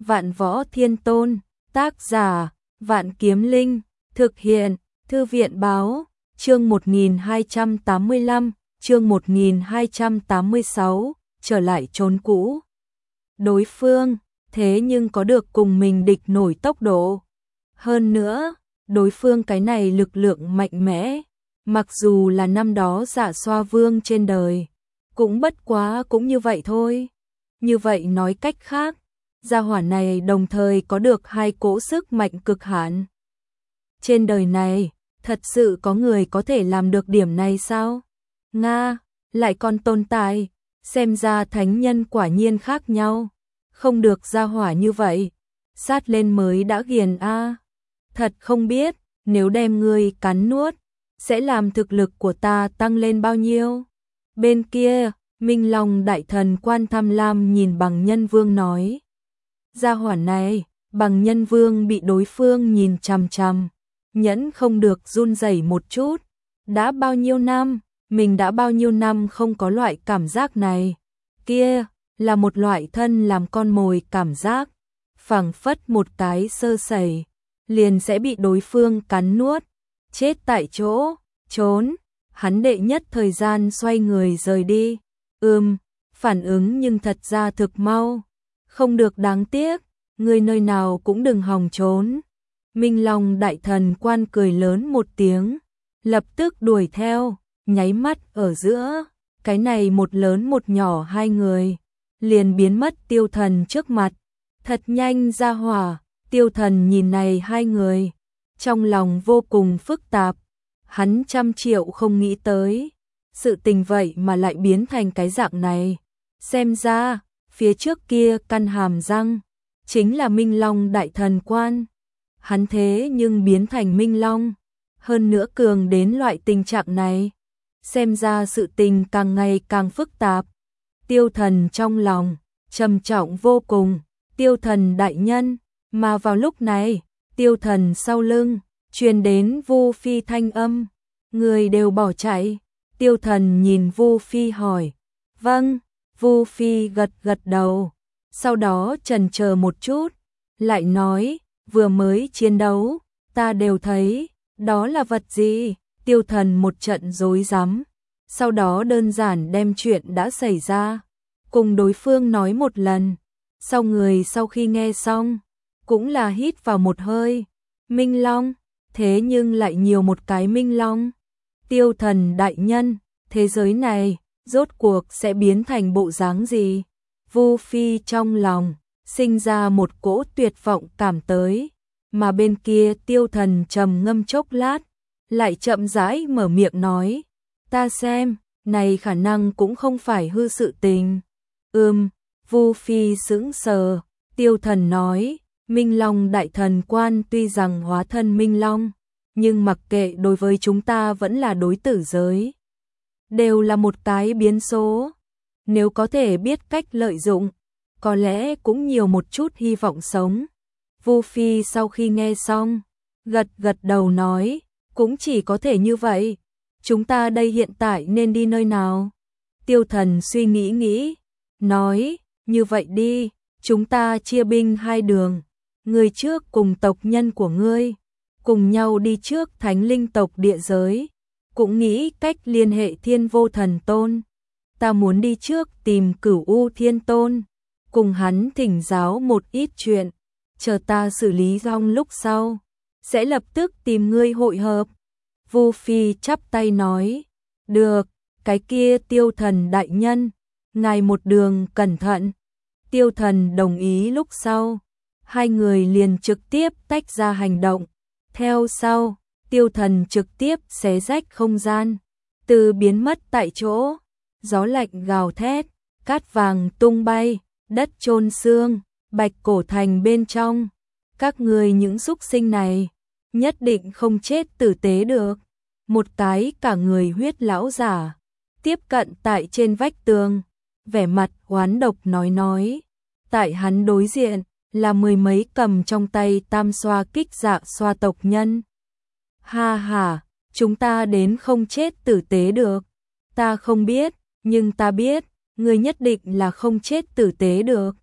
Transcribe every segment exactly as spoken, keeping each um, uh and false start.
Vạn Võ Thiên Tôn, tác giả, Vạn Kiếm Linh, thực hiện, Thư viện báo, chương một nghìn hai trăm tám mươi lăm, chương một nghìn hai trăm tám mươi sáu, trở lại chốn cũ. Đối phương, thế nhưng có được cùng mình địch nổi tốc độ. Hơn nữa, đối phương cái này lực lượng mạnh mẽ, mặc dù là năm đó Dạ Xoa Vương trên đời, cũng bất quá cũng như vậy thôi. Như vậy nói cách khác, gia hỏa này đồng thời có được hai cỗ sức mạnh cực hạn. Trên đời này, thật sự có người có thể làm được điểm này sao? Nga, lại còn tồn tại, xem ra thánh nhân quả nhiên khác nhau. Không được gia hỏa như vậy, sát lên mới đã ghiền a. Thật không biết, nếu đem ngươi cắn nuốt, sẽ làm thực lực của ta tăng lên bao nhiêu? Bên kia, Minh Long đại thần Quan Tham Lam nhìn Bằng Nhân Vương nói. Gia hỏa này, Bằng Nhân Vương bị đối phương nhìn chằm chằm, nhẫn không được run rẩy một chút. Đã bao nhiêu năm, mình đã bao nhiêu năm không có loại cảm giác này. Kia, là một loại thân làm con mồi cảm giác, phảng phất một cái sơ sẩy, liền sẽ bị đối phương cắn nuốt, chết tại chỗ, trốn. Hắn đệ nhất thời gian xoay người rời đi. Ừm, phản ứng nhưng thật ra thực mau. Không được đáng tiếc, người nơi nào cũng đừng hòng trốn. Minh Long đại thần Quan cười lớn một tiếng, lập tức đuổi theo, nháy mắt ở giữa, cái này một lớn một nhỏ hai người, liền biến mất Tiêu Thần trước mặt. Thật nhanh ra hỏa, Tiêu Thần nhìn này hai người, trong lòng vô cùng phức tạp. Hắn trăm triệu không nghĩ tới, sự tình vậy mà lại biến thành cái dạng này. Xem ra, phía trước kia căn hàm răng, chính là Minh Long đại thần Quan. Hắn thế nhưng biến thành Minh Long, hơn nữa cường đến loại tình trạng này. Xem ra sự tình càng ngày càng phức tạp. Tiêu Thần trong lòng, trầm trọng vô cùng. Tiêu Thần đại nhân, mà vào lúc này, Tiêu Thần sau lưng, truyền đến Vu Phi thanh âm. Người đều bỏ chạy. Tiêu Thần nhìn Vu Phi hỏi. Vâng, Vu Phi gật gật đầu. Sau đó chần chờ một chút, lại nói, vừa mới chiến đấu, ta đều thấy, đó là vật gì? Tiêu Thần một trận rối rắm, sau đó đơn giản đem chuyện đã xảy ra, cùng đối phương nói một lần. Sau người sau khi nghe xong, cũng là hít vào một hơi. Minh Long, thế nhưng lại nhiều một cái Minh Long. Tiêu Thần đại nhân, thế giới này, rốt cuộc sẽ biến thành bộ dáng gì? Vu Phi trong lòng, sinh ra một cỗ tuyệt vọng cảm tới, mà bên kia Tiêu Thần trầm ngâm chốc lát, lại chậm rãi mở miệng nói, ta xem, này khả năng cũng không phải hư sự tình. Ừm, Vu Phi sững sờ. Tiêu Thần nói, Minh Long đại thần Quan tuy rằng hóa thân Minh Long, nhưng mặc kệ đối với chúng ta vẫn là đối tử giới, đều là một cái biến số. Nếu có thể biết cách lợi dụng, có lẽ cũng nhiều một chút hy vọng sống. Vu Phi sau khi nghe xong, gật gật đầu nói, cũng chỉ có thể như vậy. Chúng ta đây hiện tại nên đi nơi nào? Tiêu Thần suy nghĩ nghĩ, nói, như vậy đi, chúng ta chia binh hai đường. Người trước cùng tộc nhân của ngươi, cùng nhau đi trước Thánh Linh tộc địa giới, cũng nghĩ cách liên hệ Thiên Vô Thần Tôn. Ta muốn đi trước tìm Cửu U Thiên Tôn, cùng hắn thỉnh giáo một ít chuyện, chờ ta xử lý xong lúc sau, sẽ lập tức tìm ngươi hội hợp. Vu Phi chắp tay nói, được, cái kia Tiêu Thần đại nhân, ngài một đường cẩn thận. Tiêu Thần đồng ý lúc sau, hai người liền trực tiếp tách ra hành động. Theo sau, Tiêu Thần trực tiếp xé rách không gian, từ biến mất tại chỗ, gió lạnh gào thét, cát vàng tung bay, đất chôn xương, Bạch Cổ Thành bên trong. Các người những súc sinh này, nhất định không chết tử tế được. Một cái cả người huyết lão giả, tiếp cận tại trên vách tường, vẻ mặt oán độc nói nói. Tại hắn đối diện, là mười mấy cầm trong tay tam xoa kích dạ xoa tộc nhân. Ha ha, chúng ta đến không chết tử tế được. Ta không biết, nhưng ta biết, người nhất định là không chết tử tế được.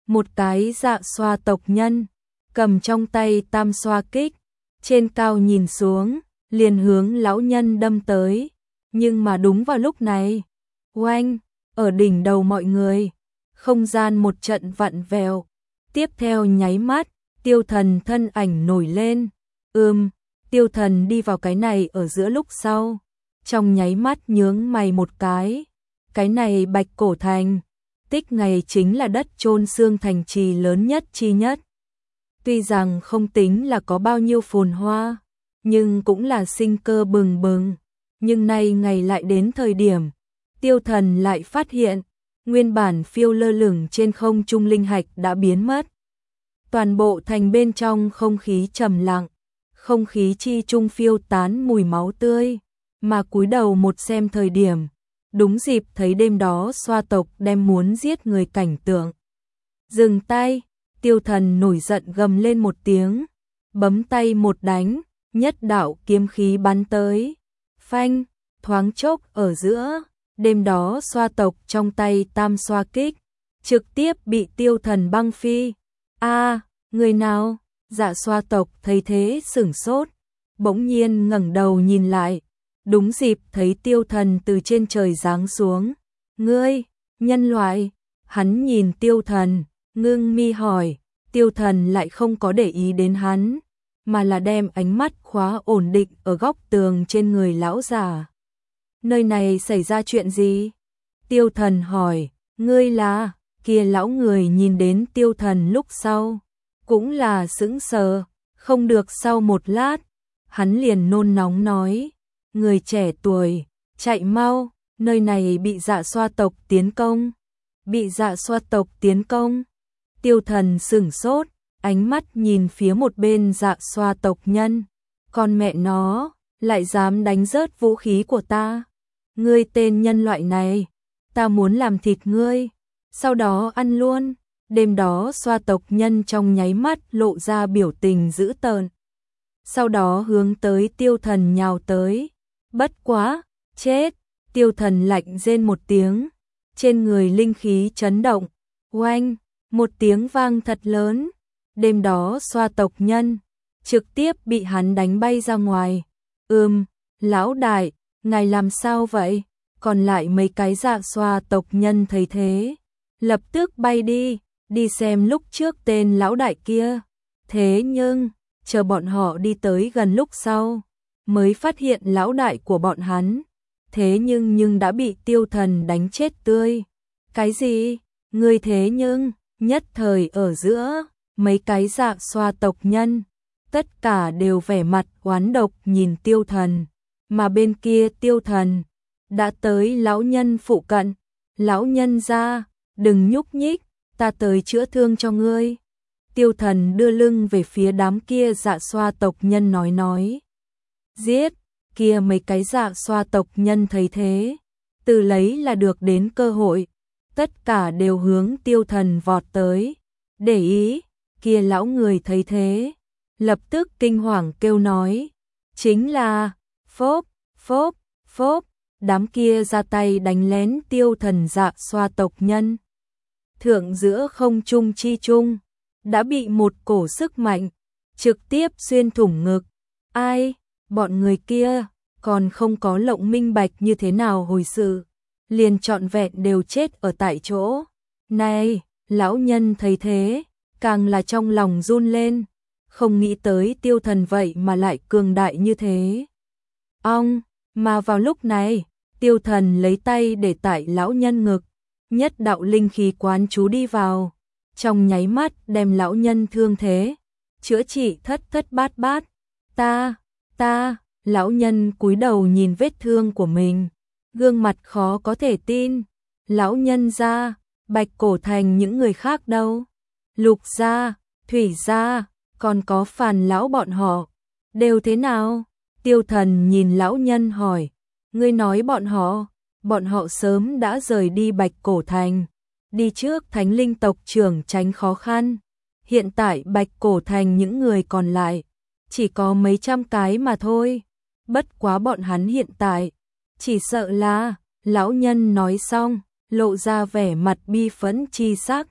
một cái dạ xoa tộc nhân, cầm trong tay tam xoa kích, trên cao nhìn xuống, liền hướng lão nhân đâm tới. Nhưng mà đúng vào lúc này, oanh, ở đỉnh đầu mọi người, không gian một trận vặn vẹo. Tiếp theo nháy mắt, Tiêu Thần thân ảnh nổi lên. Ừm, Tiêu Thần đi vào cái này ở giữa lúc sau, trong nháy mắt nhướng mày một cái. Cái này Bạch Cổ Thành, tích ngày chính là đất chôn xương thành trì lớn nhất chi nhất. Tuy rằng không tính là có bao nhiêu phồn hoa, nhưng cũng là sinh cơ bừng bừng. Nhưng nay ngày lại đến thời điểm, Tiêu Thần lại phát hiện, nguyên bản phiêu lơ lửng trên không trung linh hạch đã biến mất. Toàn bộ thành bên trong không khí trầm lặng, không khí chi trung phiêu tán mùi máu tươi, mà cúi đầu một xem thời điểm, đúng dịp thấy đêm đó xoa tộc đem muốn giết người cảnh tượng. Dừng tay, Tiêu Thần nổi giận gầm lên một tiếng, bấm tay một đánh, nhất đạo kiếm khí bắn tới. Phanh, thoáng chốc ở giữa, đêm đó xoa tộc trong tay tam xoa kích, trực tiếp bị Tiêu Thần băng phi. A, người nào? Dạ xoa tộc thấy thế sửng sốt, bỗng nhiên ngẩng đầu nhìn lại, đúng dịp thấy Tiêu Thần từ trên trời giáng xuống. Ngươi, nhân loại? Hắn nhìn Tiêu Thần, ngưng mi hỏi. Tiêu Thần lại không có để ý đến hắn, mà là đem ánh mắt khóa ổn định ở góc tường trên người lão già. Nơi này xảy ra chuyện gì? Tiêu Thần hỏi. Ngươi là? Kia lão người nhìn đến Tiêu Thần lúc sau, cũng là sững sờ, không được sau một lát, hắn liền nôn nóng nói, người trẻ tuổi, chạy mau, nơi này bị dạ xoa tộc tiến công. Bị dạ xoa tộc tiến công? Tiêu Thần sửng sốt, ánh mắt nhìn phía một bên dạ xoa tộc nhân. Con mẹ nó, lại dám đánh rớt vũ khí của ta. Ngươi tên nhân loại này, ta muốn làm thịt ngươi, sau đó ăn luôn. Đêm đó xoa tộc nhân trong nháy mắt lộ ra biểu tình dữ tợn. Sau đó hướng tới Tiêu Thần nhào tới. Bất quá, chết. Tiêu Thần lạnh rên một tiếng, trên người linh khí chấn động. Oanh, một tiếng vang thật lớn. Đêm đó xoa tộc nhân trực tiếp bị hắn đánh bay ra ngoài. Ừm, lão đại, ngài làm sao vậy? Còn lại mấy cái dạ xoa tộc nhân thấy thế, lập tức bay đi, đi xem lúc trước tên lão đại kia. Thế nhưng, chờ bọn họ đi tới gần lúc sau, mới phát hiện lão đại của bọn hắn. Thế nhưng nhưng đã bị Tiêu Thần đánh chết tươi. Cái gì? Ngươi thế nhưng, nhất thời ở giữa, mấy cái dạ xoa tộc nhân, tất cả đều vẻ mặt oán độc nhìn Tiêu Thần. Mà bên kia Tiêu Thần, đã tới lão nhân phụ cận. Lão nhân ra, đừng nhúc nhích, ta tới chữa thương cho ngươi. Tiêu Thần đưa lưng về phía đám kia dạ xoa tộc nhân nói nói. Giết, kia mấy cái dạ xoa tộc nhân thấy thế, từ lấy là được đến cơ hội, tất cả đều hướng Tiêu Thần vọt tới. Để ý, kia lão người thấy thế, lập tức kinh hoàng kêu nói. Chính là, phốp, phốp, phốp, đám kia ra tay đánh lén Tiêu Thần dạ xoa tộc nhân. Thượng giữa không trung chi trung, đã bị một cổ sức mạnh trực tiếp xuyên thủng ngực. Ai, bọn người kia còn không có lộng minh bạch như thế nào hồi sự, liền trọn vẹn đều chết ở tại chỗ. Này, lão nhân thấy thế, càng là trong lòng run lên, không nghĩ tới Tiêu Thần vậy mà lại cường đại như thế. Ong, mà vào lúc này, Tiêu Thần lấy tay để tại lão nhân ngực, nhất đạo linh khí quán chú đi vào, trong nháy mắt đem lão nhân thương thế chữa trị thất thất bát bát. Ta, ta, lão nhân cúi đầu nhìn vết thương của mình, gương mặt khó có thể tin. Lão nhân gia, Bạch Cổ Thành những người khác đâu? Lục gia, Thủy gia, còn có Phàn lão bọn họ, đều thế nào? Tiêu Thần nhìn lão nhân hỏi. Ngươi nói bọn họ? Bọn họ sớm đã rời đi Bạch Cổ Thành, đi trước Thánh Linh tộc trưởng tránh khó khăn. Hiện tại Bạch Cổ Thành những người còn lại chỉ có mấy trăm cái mà thôi. Bất quá bọn hắn hiện tại chỉ sợ là, lão nhân nói xong, lộ ra vẻ mặt bi phẫn chi sắc,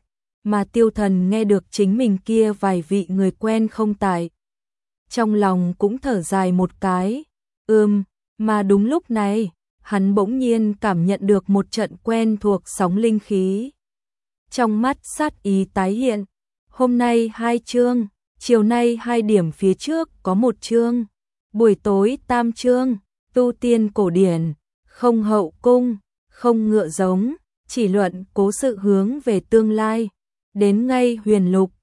mà Tiêu Thần nghe được chính mình kia vài vị người quen không tại. Trong lòng cũng thở dài một cái, ưm, mà đúng lúc này, hắn bỗng nhiên cảm nhận được một trận quen thuộc sóng linh khí. Trong mắt sát ý tái hiện, hôm nay hai chương, chiều nay hai điểm phía trước có một chương, buổi tối tam chương, tu tiên cổ điển, không hậu cung, không ngựa giống, chỉ luận cố sự hướng về tương lai, đến ngay huyền lục,